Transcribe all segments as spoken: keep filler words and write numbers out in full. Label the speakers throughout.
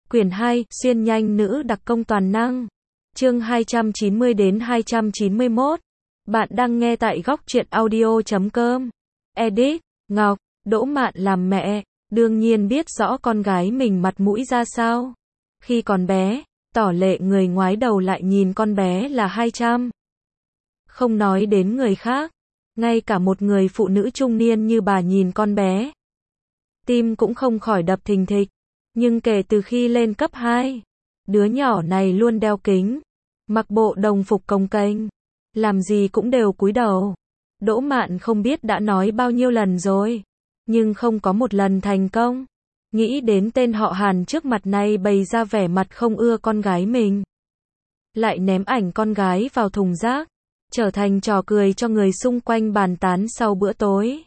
Speaker 1: Quyển hai, xuyên nhanh nữ đặc công toàn năng. Chương hai trăm chín mươi đến hai trăm chín mươi mốt. Bạn đang nghe tại góc truyện audio chấm com. Edit, Ngọc, Đỗ Mạn làm mẹ, đương nhiên biết rõ con gái mình mặt mũi ra sao. Khi còn bé, tỏ lệ người ngoái đầu lại nhìn con bé là hai trăm. Không nói đến người khác, ngay cả một người phụ nữ trung niên như bà nhìn con bé, tim cũng không khỏi đập thình thịch. Nhưng kể từ khi lên cấp hai, đứa nhỏ này luôn đeo kính, mặc bộ đồng phục cồng kềnh, làm gì cũng đều cúi đầu. Đỗ Mạn không biết đã nói bao nhiêu lần rồi, nhưng không có một lần thành công. Nghĩ đến tên họ Hàn trước mặt này bày ra vẻ mặt không ưa con gái mình, lại ném ảnh con gái vào thùng rác, trở thành trò cười cho người xung quanh bàn tán sau bữa tối.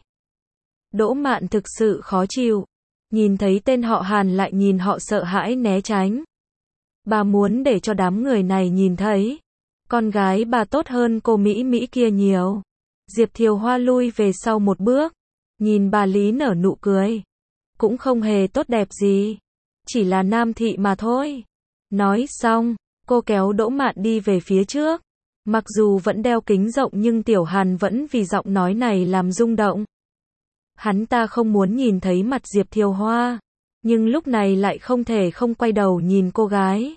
Speaker 1: Đỗ Mạn thực sự khó chịu. Nhìn thấy tên họ Hàn lại nhìn họ sợ hãi né tránh. Bà muốn để cho đám người này nhìn thấy con gái bà tốt hơn cô Mỹ Mỹ kia nhiều. Diệp Thiều Hoa lui về sau một bước, nhìn bà Lý nở nụ cười. Cũng không hề tốt đẹp gì, chỉ là nam thị mà thôi. Nói xong, cô kéo Đỗ Mạn đi về phía trước. Mặc dù vẫn đeo kính rộng nhưng Tiểu Hàn vẫn vì giọng nói này làm rung động. Hắn ta không muốn nhìn thấy mặt Diệp Thiều Hoa, nhưng lúc này lại không thể không quay đầu nhìn cô gái.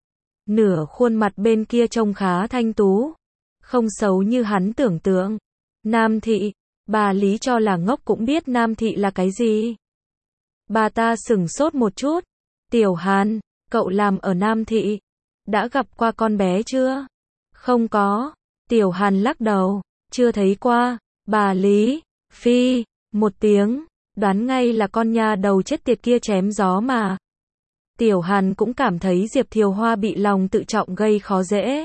Speaker 1: Nửa khuôn mặt bên kia trông khá thanh tú, không xấu như hắn tưởng tượng. Nam thị, bà Lý cho là ngốc cũng biết nam thị là cái gì. Bà ta sửng sốt một chút. Tiểu Hàn, cậu làm ở Nam thị, đã gặp qua con bé chưa? Không có. Tiểu Hàn lắc đầu, chưa thấy qua. Bà Lý, phi một tiếng, đoán ngay là con nha đầu chết tiệt kia chém gió mà. Tiểu Hàn cũng cảm thấy Diệp Thiều Hoa bị lòng tự trọng gây khó dễ.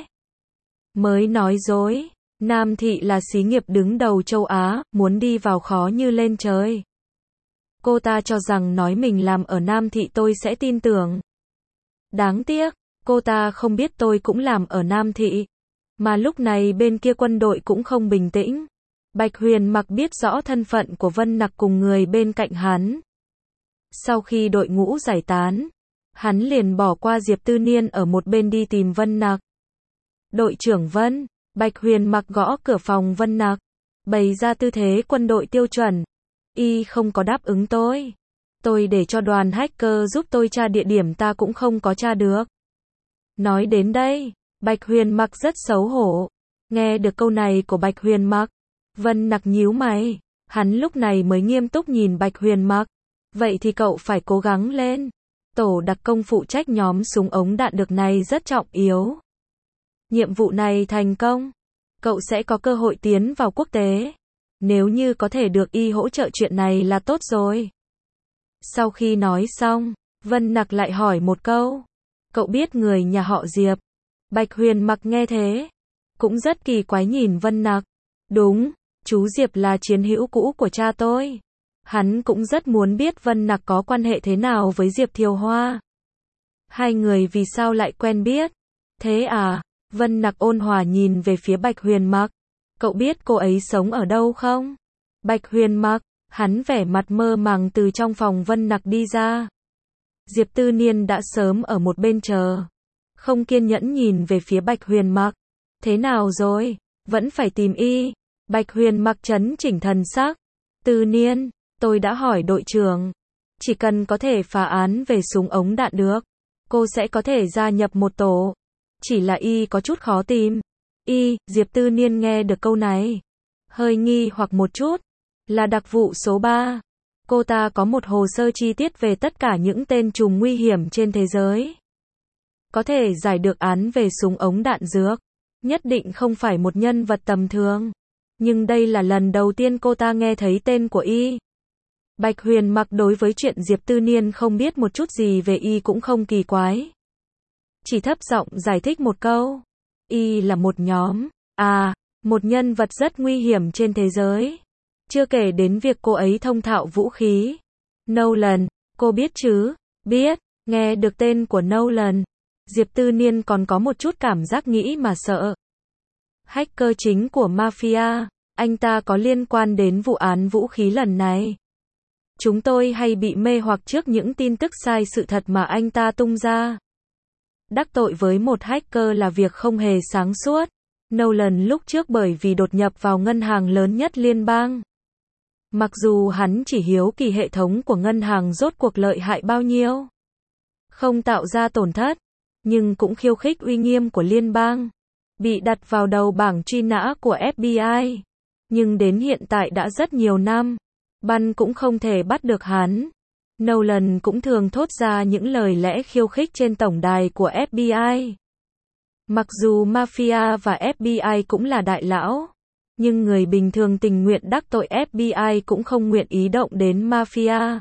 Speaker 1: Mới nói dối, Nam thị là xí nghiệp đứng đầu châu Á, muốn đi vào khó như lên trời. Cô ta cho rằng nói mình làm ở Nam thị tôi sẽ tin tưởng. Đáng tiếc, cô ta không biết tôi cũng làm ở Nam thị. Mà lúc này bên kia quân đội cũng không bình tĩnh. Bạch Huyền Mặc biết rõ thân phận của Vân Nặc cùng người bên cạnh hắn. Sau khi đội ngũ giải tán, hắn liền bỏ qua Diệp Tư Niên ở một bên đi tìm Vân Nặc. Đội trưởng Vân, Bạch Huyền Mặc gõ cửa phòng Vân Nặc, bày ra tư thế quân đội tiêu chuẩn. Y không có đáp ứng tôi. Tôi để cho đoàn hacker giúp tôi tra địa điểm ta cũng không có tra được. Nói đến đây, Bạch Huyền Mặc rất xấu hổ. Nghe được câu này của Bạch Huyền Mặc, Vân Nặc nhíu mày, hắn lúc này mới nghiêm túc nhìn Bạch Huyền Mặc. Vậy thì cậu phải cố gắng lên. Tổ đặc công phụ trách nhóm súng ống đạn được này rất trọng yếu. Nhiệm vụ này thành công, cậu sẽ có cơ hội tiến vào quốc tế. Nếu như có thể được y hỗ trợ chuyện này là tốt rồi. Sau khi nói xong, Vân Nặc lại hỏi một câu. Cậu biết người nhà họ Diệp? Bạch Huyền Mặc nghe thế, cũng rất kỳ quái nhìn Vân Nặc. Đúng, chú Diệp là chiến hữu cũ của cha tôi. Hắn cũng rất muốn biết Vân Nặc có quan hệ thế nào với Diệp Thiều Hoa. Hai người vì sao lại quen biết? Thế à? Vân Nặc ôn hòa nhìn về phía Bạch Huyền Mặc. Cậu biết cô ấy sống ở đâu không? Bạch Huyền Mặc, hắn vẻ mặt mơ màng từ trong phòng Vân Nặc đi ra. Diệp Tư Niên đã sớm ở một bên chờ, không kiên nhẫn nhìn về phía Bạch Huyền Mặc. Thế nào rồi? Vẫn phải tìm y. Bạch Huyền Mặc trấn chỉnh thần sắc. Tư Niên, tôi đã hỏi đội trưởng, chỉ cần có thể phá án về súng ống đạn được, cô sẽ có thể gia nhập một tổ. Chỉ là y có chút khó tìm. Y, Diệp Tư Niên nghe được câu này, hơi nghi hoặc một chút. Là đặc vụ số ba. Cô ta có một hồ sơ chi tiết về tất cả những tên trùm nguy hiểm trên thế giới. Có thể giải được án về súng ống đạn dược, nhất định không phải một nhân vật tầm thường. Nhưng đây là lần đầu tiên cô ta nghe thấy tên của y. Bạch Huyền Mặc đối với chuyện Diệp Tư Niên không biết một chút gì về y cũng không kỳ quái. Chỉ thấp giọng giải thích một câu. Y là một nhóm, à, một nhân vật rất nguy hiểm trên thế giới. Chưa kể đến việc cô ấy thông thạo vũ khí. Nolan, cô biết chứ? Biết. Nghe được tên của Nolan, Diệp Tư Niên còn có một chút cảm giác nghĩ mà sợ. Hacker chính của Mafia, anh ta có liên quan đến vụ án vũ khí lần này. Chúng tôi hay bị mê hoặc trước những tin tức sai sự thật mà anh ta tung ra. Đắc tội với một hacker là việc không hề sáng suốt. Nolan lúc trước bởi vì đột nhập vào ngân hàng lớn nhất liên bang. Mặc dù hắn chỉ hiếu kỳ hệ thống của ngân hàng rốt cuộc lợi hại bao nhiêu, không tạo ra tổn thất, nhưng cũng khiêu khích uy nghiêm của liên bang. Bị đặt vào đầu bảng truy nã của ép bê i. Nhưng đến hiện tại đã rất nhiều năm, Bun cũng không thể bắt được hắn. Nolan cũng thường thốt ra những lời lẽ khiêu khích trên tổng đài của ép bê i. Mặc dù Mafia và ép bê i cũng là đại lão, nhưng người bình thường tình nguyện đắc tội ép bê i cũng không nguyện ý động đến Mafia.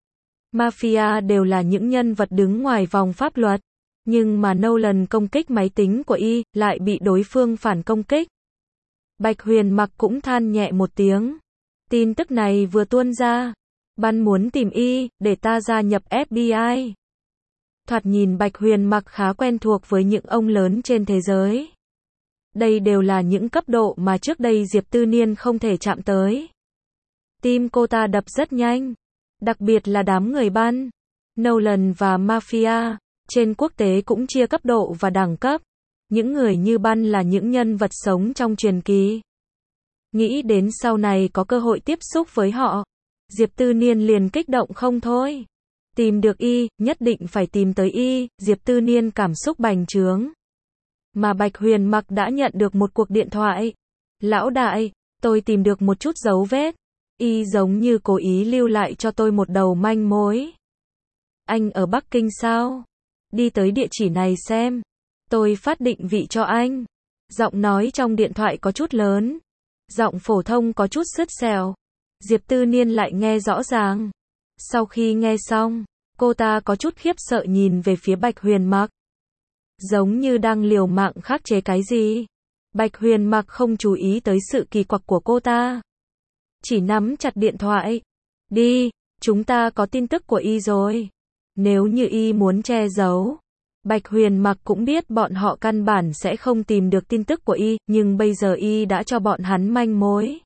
Speaker 1: Mafia đều là những nhân vật đứng ngoài vòng pháp luật, nhưng mà Nolan công kích máy tính của y, lại bị đối phương phản công kích. Bạch Huyền Mặc cũng than nhẹ một tiếng. Tin tức này vừa tuôn ra, Bun muốn tìm y, để ta gia nhập ép bê i. Thoạt nhìn Bạch Huyền Mặc khá quen thuộc với những ông lớn trên thế giới. Đây đều là những cấp độ mà trước đây Diệp Tư Niên không thể chạm tới. Tim cô ta đập rất nhanh, đặc biệt là đám người Bun, Nolan và Mafia. Trên quốc tế cũng chia cấp độ và đẳng cấp. Những người như Bun là những nhân vật sống trong truyền kỳ. Nghĩ đến sau này có cơ hội tiếp xúc với họ, Diệp Tư Niên liền kích động không thôi. Tìm được y, nhất định phải tìm tới y, Diệp Tư Niên cảm xúc bành trướng. Mà Bạch Huyền Mặc đã nhận được một cuộc điện thoại. Lão đại, tôi tìm được một chút dấu vết. Y giống như cố ý lưu lại cho tôi một đầu manh mối. Anh ở Bắc Kinh sao? Đi tới địa chỉ này xem. Tôi phát định vị cho anh. Giọng nói trong điện thoại có chút lớn. Giọng phổ thông có chút sứt sẻo. Diệp Tư Niên lại nghe rõ ràng. Sau khi nghe xong, cô ta có chút khiếp sợ nhìn về phía Bạch Huyền Mặc. Giống như đang liều mạng khắc chế cái gì. Bạch Huyền Mặc không chú ý tới sự kỳ quặc của cô ta. Chỉ nắm chặt điện thoại. Đi, chúng ta có tin tức của y rồi. Nếu như y muốn che giấu, Bạch Huyền Mặc cũng biết bọn họ căn bản sẽ không tìm được tin tức của y, nhưng bây giờ y đã cho bọn hắn manh mối.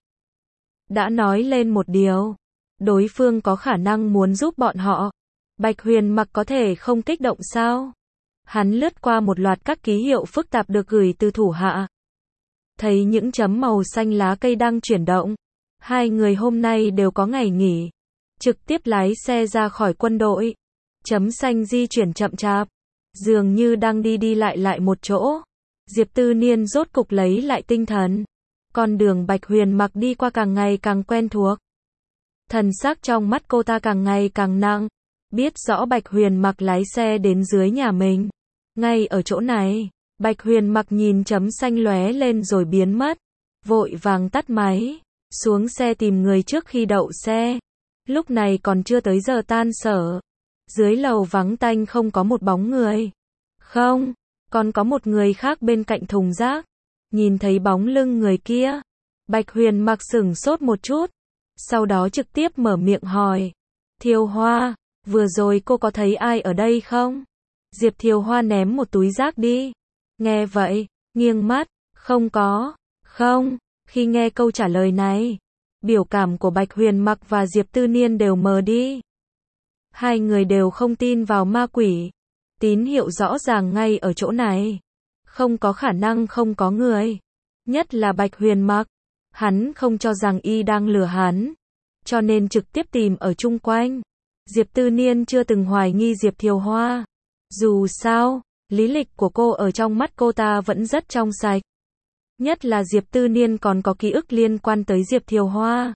Speaker 1: Đã nói lên một điều, đối phương có khả năng muốn giúp bọn họ. Bạch Huyền Mặc có thể không kích động sao? Hắn lướt qua một loạt các ký hiệu phức tạp được gửi từ thủ hạ. Thấy những chấm màu xanh lá cây đang chuyển động. Hai người hôm nay đều có ngày nghỉ. Trực tiếp lái xe ra khỏi quân đội. Chấm xanh di chuyển chậm chạp. Dường như đang đi đi lại lại một chỗ. Diệp Tư Niên rốt cục lấy lại tinh thần. Con đường Bạch Huyền Mặc đi qua càng ngày càng quen thuộc. Thần sắc trong mắt cô ta càng ngày càng nặng. Biết rõ Bạch Huyền Mặc lái xe đến dưới nhà mình. Ngay ở chỗ này, Bạch Huyền Mặc nhìn chấm xanh lóe lên rồi biến mất. Vội vàng tắt máy. Xuống xe tìm người trước khi đậu xe. Lúc này còn chưa tới giờ tan sở. Dưới lầu vắng tanh không có một bóng người. Không, còn có một người khác bên cạnh thùng rác. Nhìn thấy bóng lưng người kia, Bạch Huyền Mặc sửng sốt một chút. Sau đó trực tiếp mở miệng hỏi. Thiều Hoa, vừa rồi cô có thấy ai ở đây không? Diệp Thiều Hoa ném một túi rác đi. Nghe vậy, nghiêng mắt. Không có. Không. Khi nghe câu trả lời này, biểu cảm của Bạch Huyền Mặc và Diệp Tư Niên đều mờ đi. Hai người đều không tin vào ma quỷ. Tín hiệu rõ ràng ngay ở chỗ này. Không có khả năng không có người. Nhất là Bạch Huyền Mặc. Hắn không cho rằng y đang lừa hắn. Cho nên trực tiếp tìm ở chung quanh. Diệp Tư Niên chưa từng hoài nghi Diệp Thiều Hoa. Dù sao, lý lịch của cô ở trong mắt cô ta vẫn rất trong sạch. Nhất là Diệp Tư Niên còn có ký ức liên quan tới Diệp Thiều Hoa.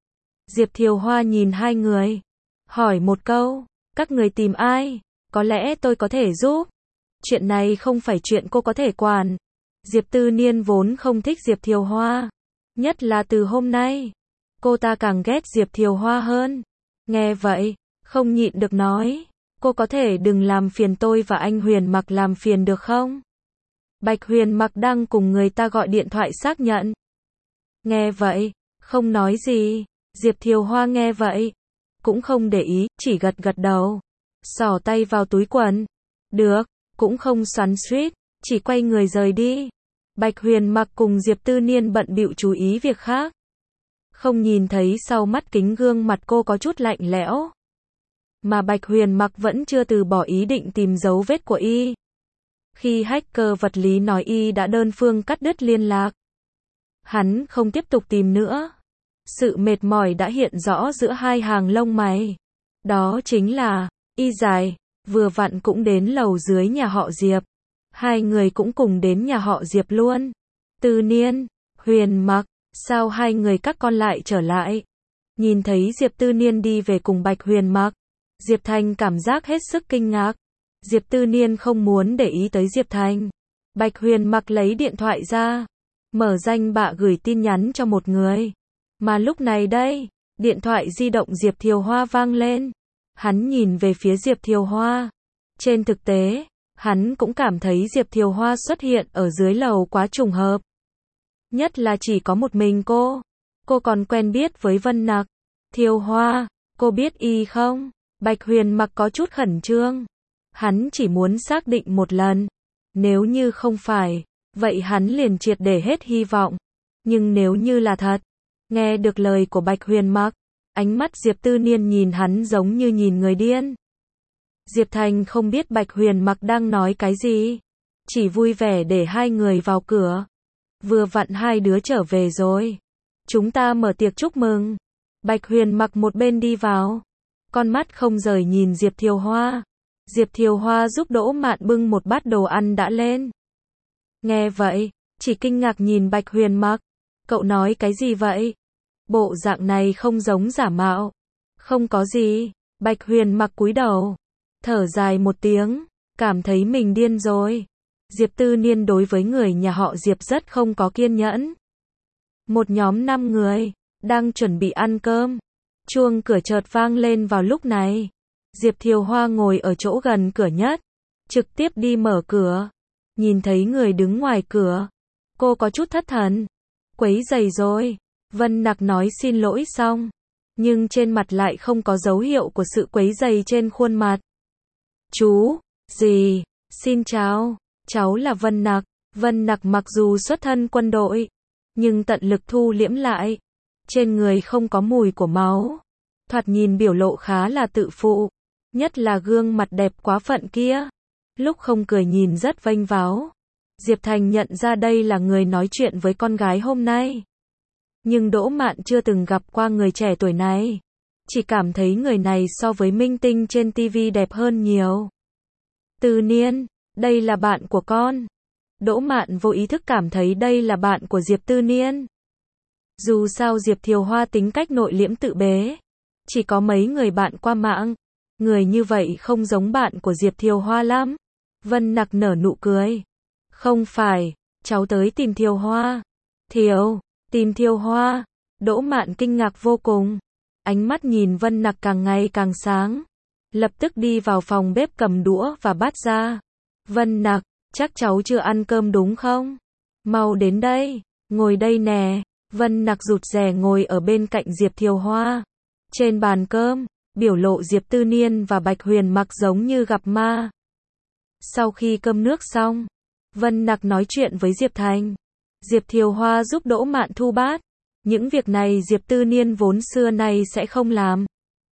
Speaker 1: Diệp Thiều Hoa nhìn hai người. Hỏi một câu. Các người tìm ai? Có lẽ tôi có thể giúp. Chuyện này không phải chuyện cô có thể quản. Diệp Tư Niên vốn không thích Diệp Thiều Hoa. Nhất là từ hôm nay. Cô ta càng ghét Diệp Thiều Hoa hơn. Nghe vậy, không nhịn được nói. Cô có thể đừng làm phiền tôi và anh Huyền Mặc làm phiền được không? Bạch Huyền Mặc đang cùng người ta gọi điện thoại xác nhận. Nghe vậy, không nói gì. Diệp Thiều Hoa nghe vậy, cũng không để ý, chỉ gật gật đầu. Xỏ tay vào túi quần. Được, cũng không xoắn xuýt, chỉ quay người rời đi. Bạch Huyền Mặc cùng Diệp Tư Niên bận bịu chú ý việc khác. không nhìn thấy sau mắt kính gương mặt cô có chút lạnh lẽo. Mà Bạch Huyền Mặc vẫn chưa từ bỏ ý định tìm dấu vết của y. Khi hacker vật lý nói y đã đơn phương cắt đứt liên lạc, hắn không tiếp tục tìm nữa. Sự mệt mỏi đã hiện rõ giữa hai hàng lông mày. Đó chính là, y dài, vừa vặn cũng đến lầu dưới nhà họ Diệp. Hai người cũng cùng đến nhà họ Diệp luôn. Tư Niên, Huyền Mặc, sao hai người các con lại trở lại? Nhìn thấy Diệp Tư Niên đi về cùng Bạch Huyền Mặc, Diệp Thành cảm giác hết sức kinh ngạc. Diệp Tư Niên không muốn để ý tới Diệp Thành. Bạch Huyền Mặc lấy điện thoại ra, mở danh bạ gửi tin nhắn cho một người. Mà lúc này đây, điện thoại di động Diệp Thiều Hoa vang lên. Hắn nhìn về phía Diệp Thiều Hoa. Trên thực tế, hắn cũng cảm thấy Diệp Thiều Hoa xuất hiện ở dưới lầu quá trùng hợp. Nhất là chỉ có một mình cô. Cô còn quen biết với Vân Nặc. Thiều Hoa, cô biết y không? Bạch Huyền Mặc có chút khẩn trương. Hắn chỉ muốn xác định một lần. Nếu như không phải, vậy hắn liền triệt để hết hy vọng. Nhưng nếu như là thật, nghe được lời của Bạch Huyền Mặc, ánh mắt Diệp Tư Niên nhìn hắn giống như nhìn người điên. Diệp Thành không biết Bạch Huyền Mặc đang nói cái gì, chỉ vui vẻ để hai người vào cửa. Vừa vặn hai đứa trở về rồi, chúng ta mở tiệc chúc mừng. Bạch Huyền Mặc một bên đi vào, con mắt không rời nhìn Diệp Thiều Hoa. Diệp Thiều Hoa giúp Đỗ Mạn bưng một bát đồ ăn đã lên. Nghe vậy, chỉ kinh ngạc nhìn Bạch Huyền Mặc. Cậu nói cái gì vậy? Bộ dạng này không giống giả mạo. Không có gì. Bạch Huyền Mặc cúi đầu, thở dài một tiếng, cảm thấy mình điên rồi. Diệp Tư Niên đối với người nhà họ Diệp rất không có kiên nhẫn. Một nhóm năm người, đang chuẩn bị ăn cơm. Chuông cửa chợt vang lên vào lúc này. Diệp Thiều Hoa ngồi ở chỗ gần cửa nhất, trực tiếp đi mở cửa. Nhìn thấy người đứng ngoài cửa, cô có chút thất thần. Quấy rầy rồi. Vân Nặc nói xin lỗi xong, nhưng trên mặt lại không có dấu hiệu của sự quấy rầy trên khuôn mặt. Chú, dì, xin chào, cháu là Vân Nặc. Vân Nặc mặc dù xuất thân quân đội, nhưng tận lực thu liễm lại. Trên người không có mùi của máu. Thoạt nhìn biểu lộ khá là tự phụ. Nhất là gương mặt đẹp quá phận kia. Lúc không cười nhìn rất vênh váo. Diệp Thành nhận ra đây là người nói chuyện với con gái hôm nay. Nhưng Đỗ Mạn chưa từng gặp qua người trẻ tuổi này. Chỉ cảm thấy người này so với minh tinh trên ti vi đẹp hơn nhiều. Tư Niên, đây là bạn của con. Đỗ Mạn vô ý thức cảm thấy đây là bạn của Diệp Tư Niên. Dù sao Diệp Thiều Hoa tính cách nội liễm tự bế. Chỉ có mấy người bạn qua mạng. Người như vậy không giống bạn của Diệp Thiều Hoa lắm. Vân Nặc nở nụ cười. Không phải, cháu tới tìm Thiều Hoa. Thiều, tìm Thiều Hoa. Đỗ Mạn kinh ngạc vô cùng. Ánh mắt nhìn Vân Nặc càng ngày càng sáng. Lập tức đi vào phòng bếp cầm đũa và bát ra. Vân Nặc, chắc cháu chưa ăn cơm đúng không? Mau đến đây, ngồi đây nè. Vân Nặc rụt rè ngồi ở bên cạnh Diệp Thiều Hoa. Trên bàn cơm, biểu lộ Diệp Tư Niên và Bạch Huyền Mặc giống như gặp ma. Sau khi cơm nước xong, Vân Nặc nói chuyện với Diệp Thành. Diệp Thiều Hoa giúp Đỗ Mạn thu bát. Những việc này Diệp Tư Niên vốn xưa nay sẽ không làm.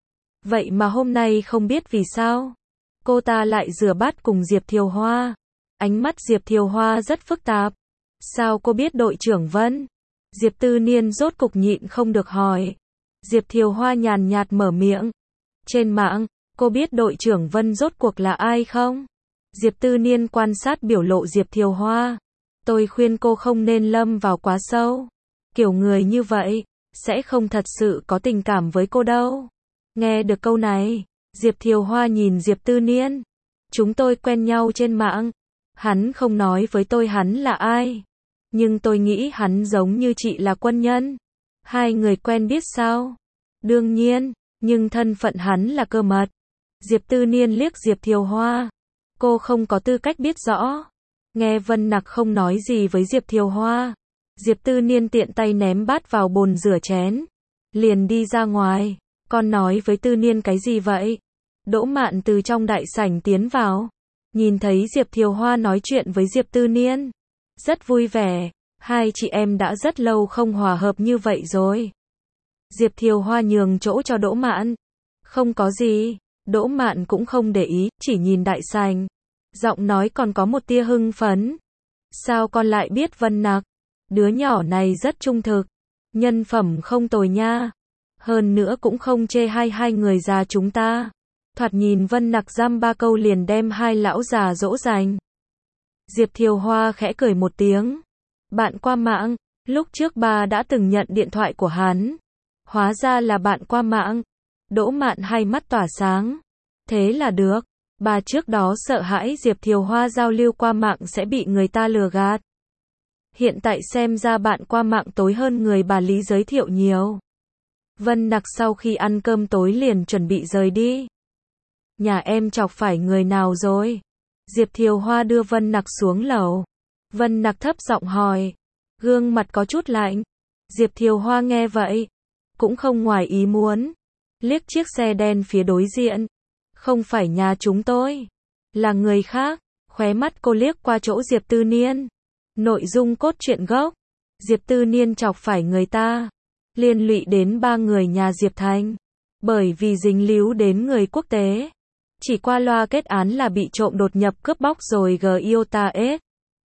Speaker 1: Vậy mà hôm nay không biết vì sao, cô ta lại rửa bát cùng Diệp Thiều Hoa. Ánh mắt Diệp Thiều Hoa rất phức tạp. Sao cô biết đội trưởng Vân? Diệp Tư Niên rốt cục nhịn không được hỏi. Diệp Thiều Hoa nhàn nhạt mở miệng. Trên mạng, cô biết đội trưởng Vân rốt cuộc là ai không? Diệp Tư Niên quan sát biểu lộ Diệp Thiều Hoa. Tôi khuyên cô không nên lâm vào quá sâu. Kiểu người như vậy, sẽ không thật sự có tình cảm với cô đâu. Nghe được câu này, Diệp Thiều Hoa nhìn Diệp Tư Niên. Chúng tôi quen nhau trên mạng. Hắn không nói với tôi hắn là ai. Nhưng tôi nghĩ hắn giống như chị là quân nhân. Hai người quen biết sao? Đương nhiên, nhưng thân phận hắn là cơ mật. Diệp Tư Niên liếc Diệp Thiều Hoa. Cô không có tư cách biết rõ. Nghe Vân Nặc không nói gì với Diệp Thiều Hoa. Diệp Tư Niên tiện tay ném bát vào bồn rửa chén. Liền đi ra ngoài. Con nói với Tư Niên cái gì vậy? Đỗ Mạn từ trong đại sảnh tiến vào. Nhìn thấy Diệp Thiều Hoa nói chuyện với Diệp Tư Niên. Rất vui vẻ. Hai chị em đã rất lâu không hòa hợp như vậy rồi. Diệp Thiều Hoa nhường chỗ cho Đỗ Mạn. Không có gì. Đỗ Mạn cũng không để ý, chỉ nhìn đại sành. Giọng nói còn có một tia hưng phấn. Sao con lại biết Vân Nặc? Đứa nhỏ này rất trung thực. Nhân phẩm không tồi nha. Hơn nữa cũng không chê hai hai người già chúng ta. Thoạt nhìn Vân Nặc dăm ba câu liền đem hai lão già dỗ dành. Diệp Thiều Hoa khẽ cười một tiếng. Bạn qua mạng, lúc trước bà đã từng nhận điện thoại của hắn. Hóa ra là bạn qua mạng. Đỗ Mạn hai mắt tỏa sáng. Thế là được. Bà trước đó sợ hãi Diệp Thiều Hoa giao lưu qua mạng sẽ bị người ta lừa gạt. Hiện tại xem ra bạn qua mạng tối hơn người bà Lý giới thiệu nhiều. Vân Nặc sau khi ăn cơm tối liền chuẩn bị rời đi. Nhà em chọc phải người nào rồi? Diệp Thiều Hoa đưa Vân Nặc xuống lầu. Vân Nặc thấp giọng hỏi. Gương mặt có chút lạnh. Diệp Thiều Hoa nghe vậy. Cũng không ngoài ý muốn. Liếc chiếc xe đen phía đối diện. Không phải nhà chúng tôi. Là người khác. Khóe mắt cô liếc qua chỗ Diệp Tư Niên. Nội dung cốt truyện gốc. Diệp Tư Niên chọc phải người ta. Liên lụy đến ba người nhà Diệp Thành. Bởi vì dính líu đến người quốc tế. Chỉ qua loa kết án là bị trộm đột nhập cướp bóc rồi gờ i o t a s.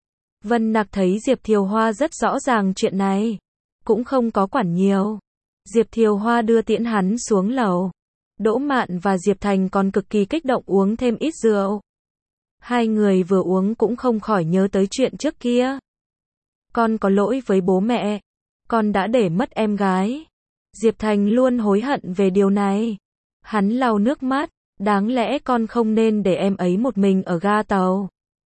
Speaker 1: Vân Nặc thấy Diệp Thiều Hoa rất rõ ràng chuyện này. Cũng không có quản nhiều. Diệp Thiều Hoa đưa tiễn hắn xuống lầu. Đỗ Mạn và Diệp Thành còn cực kỳ kích động uống thêm ít rượu. Hai người vừa uống cũng không khỏi nhớ tới chuyện trước kia. Con có lỗi với bố mẹ. Con đã để mất em gái. Diệp Thành luôn hối hận về điều này. Hắn lau nước mắt. Đáng lẽ con không nên để em ấy một mình ở ga tàu.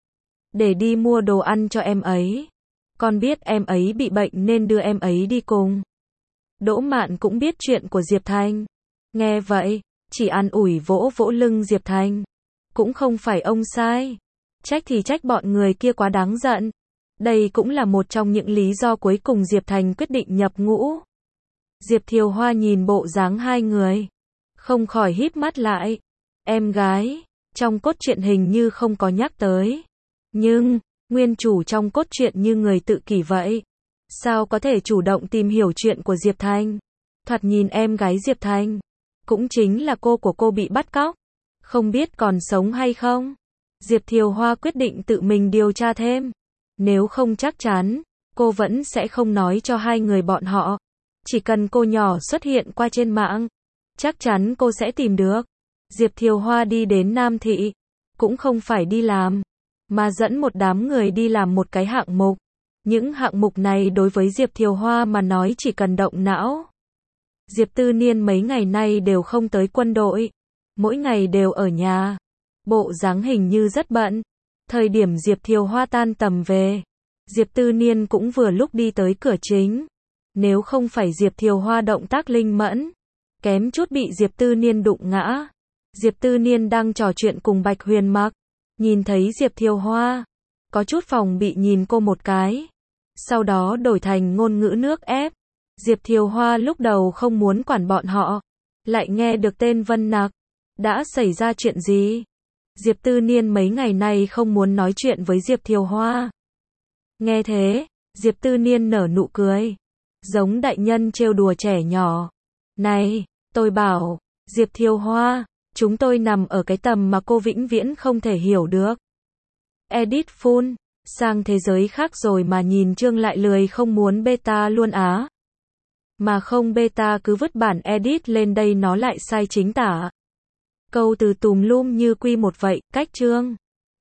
Speaker 1: Để đi mua đồ ăn cho em ấy. Con biết em ấy bị bệnh nên đưa em ấy đi cùng. Đỗ Mạn cũng biết chuyện của Diệp Thành. Nghe vậy, chỉ an ủi vỗ vỗ lưng Diệp Thành. Cũng không phải ông sai. Trách thì trách bọn người kia quá đáng giận. Đây cũng là một trong những lý do cuối cùng Diệp Thành quyết định nhập ngũ. Diệp Thiều Hoa nhìn bộ dáng hai người. Không khỏi híp mắt lại. Em gái, trong cốt truyện hình như không có nhắc tới. Nhưng, nguyên chủ trong cốt truyện như người tự kỷ vậy. Sao có thể chủ động tìm hiểu chuyện của Diệp Thành? Thoạt nhìn em gái Diệp Thành. Cũng chính là cô của cô bị bắt cóc. Không biết còn sống hay không? Diệp Thiều Hoa quyết định tự mình điều tra thêm. Nếu không chắc chắn, cô vẫn sẽ không nói cho hai người bọn họ. Chỉ cần cô nhỏ xuất hiện qua trên mạng, chắc chắn cô sẽ tìm được. Diệp Thiều Hoa đi đến Nam Thị. Cũng không phải đi làm, mà dẫn một đám người đi làm một cái hạng mục. Những hạng mục này đối với Diệp Thiều Hoa mà nói chỉ cần động não. Diệp Tư Niên mấy ngày nay đều không tới quân đội. Mỗi ngày đều ở nhà. Bộ dáng hình như rất bận. Thời điểm Diệp Thiều Hoa tan tầm về, Diệp Tư Niên cũng vừa lúc đi tới cửa chính. Nếu không phải Diệp Thiều Hoa động tác linh mẫn, kém chút bị Diệp Tư Niên đụng ngã. Diệp Tư Niên đang trò chuyện cùng Bạch Huyền Mặc. Nhìn thấy Diệp Thiều Hoa, có chút phòng bị nhìn cô một cái. Sau đó đổi thành ngôn ngữ nước ép. Diệp Thiều Hoa lúc đầu không muốn quản bọn họ. Lại nghe được tên Vân Nặc. Đã xảy ra chuyện gì? Diệp Tư Niên mấy ngày nay không muốn nói chuyện với Diệp Thiều Hoa. Nghe thế, Diệp Tư Niên nở nụ cười. Giống đại nhân trêu đùa trẻ nhỏ. Này, tôi bảo, Diệp Thiều Hoa, chúng tôi nằm ở cái tầm mà cô vĩnh viễn không thể hiểu được. Edit full, sang thế giới khác rồi mà nhìn chương lại lười không muốn beta luôn á. Mà không beta cứ vứt bản edit lên đây nó lại sai chính tả. Câu từ tùm lum như quy một vậy, cách chương.